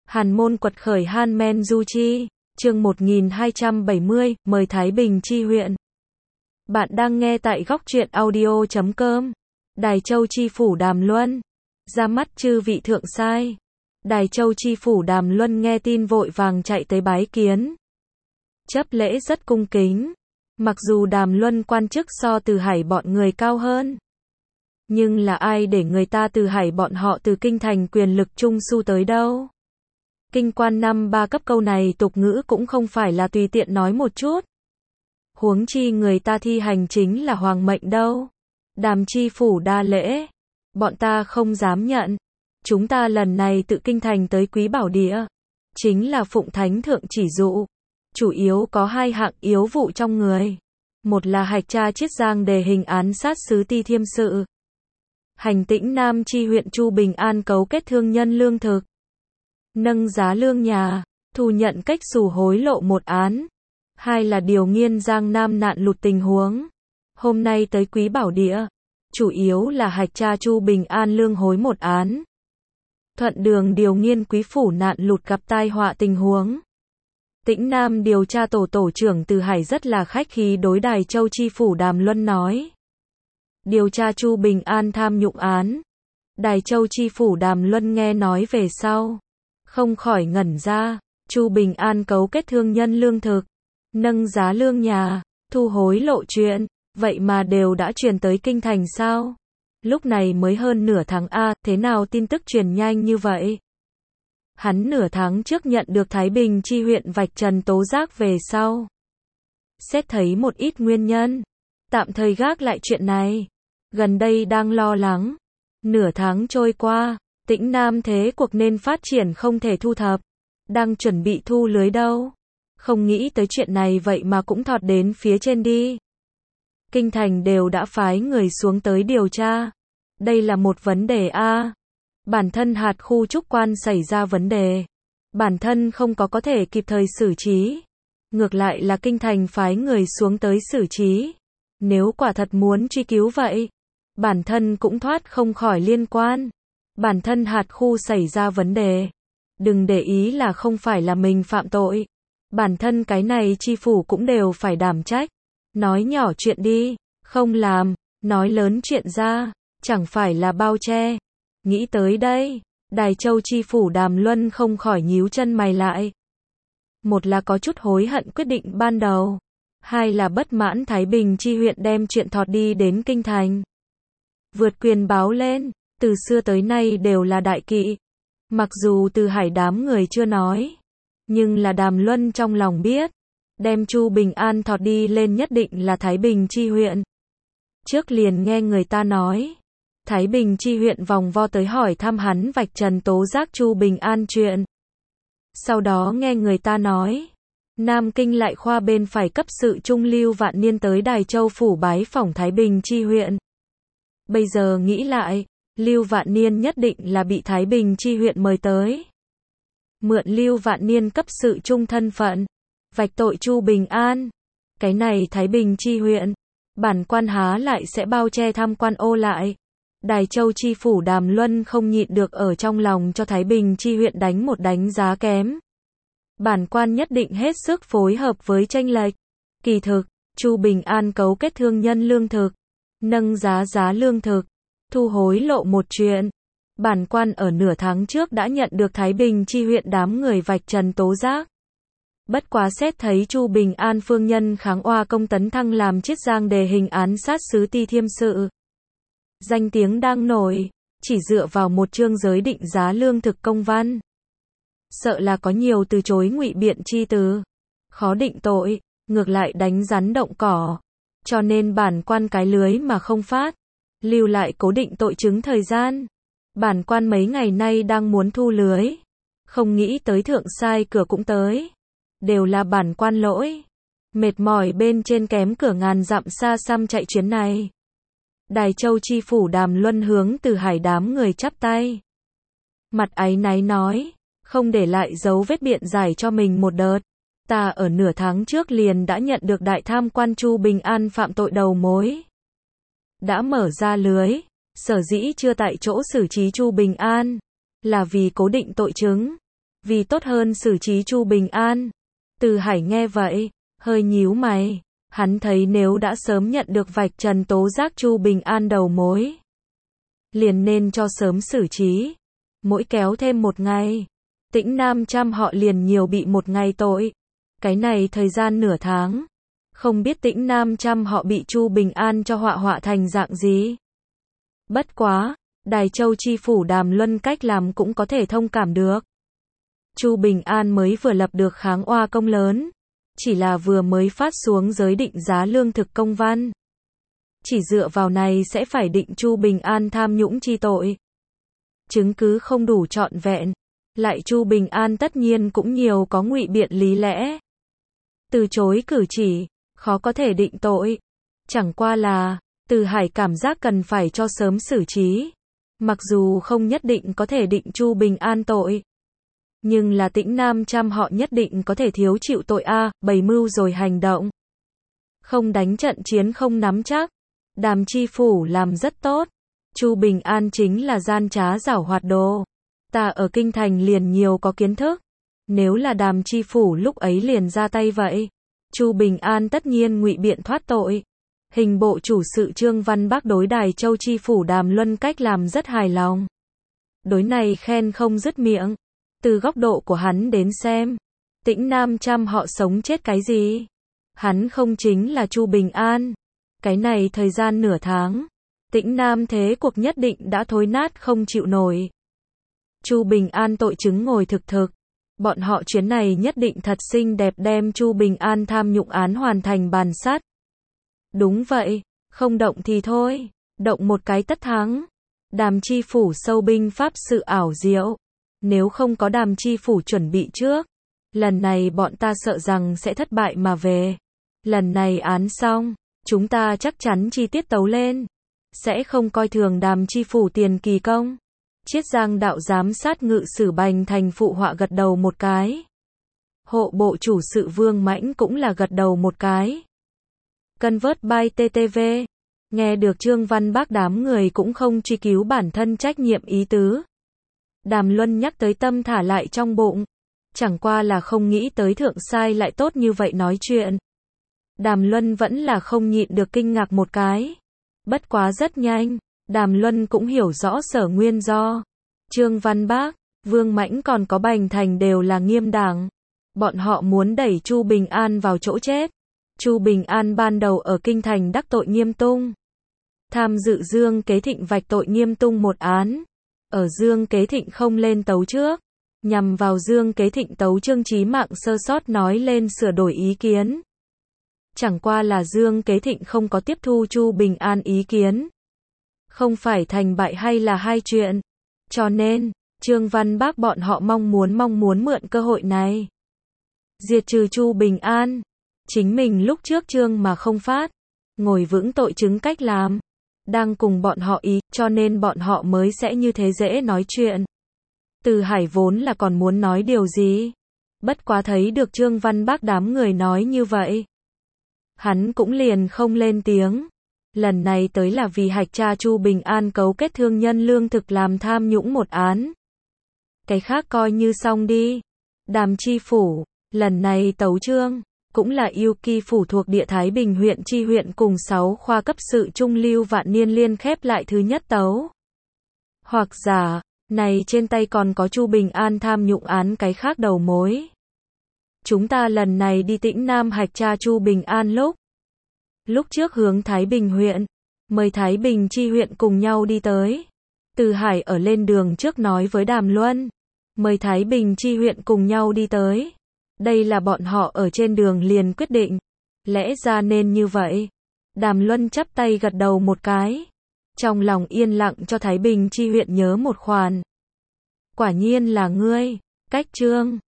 Hàn môn quật khởi Han Men Du Chi, chương 1270, mời Thái Bình chi huyện. Bạn đang nghe tại góc truyện audio.com. Đài Châu chi phủ Đàm Luân. Ra mắt chư vị thượng sai. Đài Châu chi phủ Đàm Luân nghe tin vội vàng chạy tới bái kiến. Chấp lễ rất cung kính. Mặc dù Đàm Luân quan chức so Từ Hải bọn người cao hơn, nhưng là ai để người ta Từ Hải bọn họ từ kinh thành quyền lực trung su tới đâu. Kinh quan năm ba cấp câu này tục ngữ cũng không phải là tùy tiện nói một chút. Huống chi người ta thi hành chính là hoàng mệnh đâu. Đàm chi phủ đa lễ. Bọn ta không dám nhận. Chúng ta lần này tự kinh thành tới Quý Bảo Địa, chính là phụng thánh thượng chỉ dụ. Chủ yếu có hai hạng yếu vụ trong người. Một là hạch tra Chiết Giang đề hình án sát sứ Ti Thiêm sự. Hành Tĩnh Nam chi huyện Chu Bình An cấu kết thương nhân lương thực, nâng giá lương nhà, thu nhận cách xù hối lộ một án. Hai là điều nghiên Giang Nam nạn lụt tình huống. Hôm nay tới Quý Bảo Địa, chủ yếu là hạch tra Chu Bình An lương hối một án. Thuận đường điều nghiên Quý phủ nạn lụt gặp tai họa tình huống. Tĩnh Nam điều tra tổ trưởng Từ Hải rất là khách khí đối Đài Châu chi phủ Đàm Luân nói. Điều tra Chu Bình An tham nhũng án. Đài Châu chi phủ Đàm Luân nghe nói về sau, không khỏi ngẩn ra. Chu Bình An cấu kết thương nhân lương thực, nâng giá lương nhà, thu hối lộ chuyện, vậy mà đều đã truyền tới kinh thành sao? Lúc này mới hơn nửa tháng a, thế nào tin tức truyền nhanh như vậy? Hắn nửa tháng trước nhận được Thái Bình chi huyện vạch trần tố giác về sau, xét thấy một ít nguyên nhân, tạm thời gác lại chuyện này. Gần đây đang lo lắng. Nửa tháng trôi qua, Tĩnh Nam thế cuộc nên phát triển không thể thu thập. Đang chuẩn bị thu lưới đâu. Không nghĩ tới chuyện này vậy mà cũng thọt đến phía trên đi. Kinh thành đều đã phái người xuống tới điều tra. Đây là một vấn đề a. Bản thân hạt khu trúc quan xảy ra vấn đề. Bản thân không có thể kịp thời xử trí. Ngược lại là kinh thành phái người xuống tới xử trí. Nếu quả thật muốn truy cứu vậy, bản thân cũng thoát không khỏi liên quan. Bản thân hạt khu xảy ra vấn đề, đừng để ý là không phải là mình phạm tội. Bản thân cái này chi phủ cũng đều phải đảm trách. Nói nhỏ chuyện đi, không làm. Nói lớn chuyện ra, chẳng phải là bao che. Nghĩ tới đây, Đài Châu chi phủ Đàm Luân không khỏi nhíu chân mày lại. Một là có chút hối hận quyết định ban đầu. Hai là bất mãn Thái Bình chi huyện đem chuyện thọt đi đến kinh thành. Vượt quyền báo lên, từ xưa tới nay đều là đại kỵ. Mặc dù Từ Hải đám người chưa nói, nhưng là Đàm Luân trong lòng biết, đem Chu Bình An thọt đi lên nhất định là Thái Bình chi huyện. Trước liền nghe người ta nói, Thái Bình chi huyện vòng vo tới hỏi thăm hắn vạch trần tố giác Chu Bình An chuyện. Sau đó nghe người ta nói, Nam Kinh lại khoa bên phải cấp sự trung Lưu Vạn Niên tới Đài Châu phủ bái phỏng Thái Bình chi huyện. Bây giờ nghĩ lại, Lưu Vạn Niên nhất định là bị Thái Bình chi huyện mời tới. Mượn Lưu Vạn Niên cấp sự trung thân phận, vạch tội Chu Bình An. Cái này Thái Bình chi huyện, bản quan há lại sẽ bao che tham quan ô lại. Đài Châu chi phủ Đàm Luân không nhịn được ở trong lòng cho Thái Bình chi huyện đánh một đánh giá kém. Bản quan nhất định hết sức phối hợp với chênh lệch. Kỳ thực, Chu Bình An cấu kết thương nhân lương thực, nâng giá lương thực, thu hối lộ một chuyện. Bản quan ở nửa tháng trước đã nhận được Thái Bình chi huyện đám người vạch trần tố giác. Bất quá xét thấy Chu Bình An phương nhân kháng oa công tấn thăng làm Chiết Giang đề hình án sát sứ Ti Thiêm sự. Danh tiếng đang nổi, chỉ dựa vào một chương giới định giá lương thực công văn. Sợ là có nhiều từ chối ngụy biện chi từ. Khó định tội, ngược lại đánh rắn động cỏ. Cho nên bản quan cái lưới mà không phát. Lưu lại cố định tội chứng thời gian. Bản quan mấy ngày nay đang muốn thu lưới. Không nghĩ tới thượng sai cửa cũng tới. Đều là bản quan lỗi. Mệt mỏi bên trên kém cửa ngàn dặm xa xăm chạy chuyến này. Đài Châu chi phủ Đàm Luân hướng Từ Hải đám người chắp tay. Mặt áy náy nói, không để lại dấu vết biện giải cho mình một đợt. Ta ở nửa tháng trước liền đã nhận được đại tham quan Chu Bình An phạm tội đầu mối. Đã mở ra lưới, sở dĩ chưa tại chỗ xử trí Chu Bình An, là vì cố định tội chứng. vì tốt hơn xử trí Chu Bình An. Từ Hải nghe vậy, hơi nhíu mày, hắn thấy nếu đã sớm nhận được vạch trần tố giác Chu Bình An đầu mối, liền nên cho sớm xử trí. Mỗi kéo thêm một ngày, Tĩnh Nam Trăm họ liền nhiều bị một ngày tội. Cái này thời gian nửa tháng, không biết Tĩnh Nam Trăm họ bị Chu Bình An cho họa thành dạng gì. Bất quá, Đài Châu chi phủ Đàm Luân cách làm cũng có thể thông cảm được. Chu Bình An mới vừa lập được kháng oa công lớn, chỉ là vừa mới phát xuống giới định giá lương thực công văn. Chỉ dựa vào này sẽ phải định Chu Bình An tham nhũng chi tội. Chứng cứ không đủ trọn vẹn, lại Chu Bình An tất nhiên cũng nhiều có ngụy biện lý lẽ. Từ chối cử chỉ, khó có thể định tội. Chẳng qua là, Từ Hải cảm giác cần phải cho sớm xử trí. Mặc dù không nhất định có thể định Chu Bình An tội, nhưng là Tĩnh Nam Trăm họ nhất định có thể thiếu chịu tội bày mưu rồi hành động. Không đánh trận chiến không nắm chắc. Đàm chi phủ làm rất tốt. Chu Bình An chính là gian trá giảo hoạt đồ. Ta ở kinh thành liền nhiều có kiến thức. Nếu là Đàm chi phủ lúc ấy liền ra tay vậy, Chu Bình An tất nhiên ngụy biện thoát tội. Hình bộ chủ sự Trương Văn Bác đối Đài Châu chi phủ Đàm Luân cách làm rất hài lòng. Đối này khen không dứt miệng. Từ góc độ của hắn đến xem, Tĩnh Nam Trăm họ sống chết cái gì? Hắn không chính là Chu Bình An. Cái này thời gian nửa tháng, Tĩnh Nam thế cuộc nhất định đã thối nát không chịu nổi. Chu Bình An tội chứng ngồi thực thực. Bọn họ chuyến này nhất định thật xinh đẹp đem Chu Bình An tham nhũng án hoàn thành bàn sát. Đúng vậy, không động thì thôi, động một cái tất thắng. Đàm chi phủ sâu binh pháp sự ảo diệu. Nếu không có Đàm chi phủ chuẩn bị trước, lần này bọn ta sợ rằng sẽ thất bại mà về. Lần này án xong, chúng ta chắc chắn chi tiết tấu lên. Sẽ không coi thường Đàm chi phủ tiền kỳ công. Chiết Giang đạo giám sát ngự sử Bành Thành phụ họa gật đầu một cái. Hộ bộ chủ sự Vương Mãnh cũng là gật đầu một cái. Convert by TTV. Nghe được Trương Văn Bác đám người cũng không truy cứu bản thân trách nhiệm ý tứ. Đàm Luân nhắc tới tâm thả lại trong bụng. Chẳng qua là không nghĩ tới thượng sai lại tốt như vậy nói chuyện. Đàm Luân vẫn là không nhịn được kinh ngạc một cái. Bất quá rất nhanh, Đàm Luân cũng hiểu rõ sở nguyên do. Trương Văn Bác, Vương Mãnh còn có Bành Thành đều là nghiêm đảng. Bọn họ muốn đẩy Chu Bình An vào chỗ chết. Chu Bình An ban đầu ở kinh thành đắc tội Nghiêm Tung. Tham dự Dương Kế Thịnh vạch tội Nghiêm Tung một án. Ở Dương Kế Thịnh không lên tấu trước, nhằm vào Dương Kế Thịnh tấu Trương Chí Mạng sơ sót nói lên sửa đổi ý kiến. Chẳng qua là Dương Kế Thịnh không có tiếp thu Chu Bình An ý kiến. Không phải thành bại hay là hai chuyện. Cho nên, Trương Văn Bác bọn họ mong muốn mượn cơ hội này diệt trừ Chu Bình An. Chính mình lúc trước trương mà không phát, ngồi vững tội chứng cách làm. Đang cùng bọn họ ý, cho nên bọn họ mới sẽ như thế dễ nói chuyện. Từ Hải vốn là còn muốn nói điều gì. Bất quá thấy được Trương Văn Bác đám người nói như vậy, hắn cũng liền không lên tiếng. Lần này tới là vì hạch tra Chu Bình An cấu kết thương nhân lương thực làm tham nhũng một án. Cái khác coi như xong đi. Đàm chi phủ, lần này tấu trương, cũng là yêu kỳ phủ thuộc địa Thái Bình huyện chi huyện cùng 6 khoa cấp sự trung lưu vạn niên liên khép lại thứ nhất tấu. Hoặc giả, này trên tay còn có Chu Bình An tham nhũng án cái khác đầu mối. Chúng ta lần này đi Tĩnh Nam hạch tra Chu Bình An lúc trước hướng Thái Bình huyện, mời Thái Bình chi huyện cùng nhau đi tới. Từ Hải ở lên đường trước nói với Đàm Luân, mời Thái Bình chi huyện cùng nhau đi tới. Đây là bọn họ ở trên đường liền quyết định. Lẽ ra nên như vậy. Đàm Luân chắp tay gật đầu một cái. Trong lòng yên lặng cho Thái Bình chi huyện nhớ một khoản. Quả nhiên là ngươi, cách trương.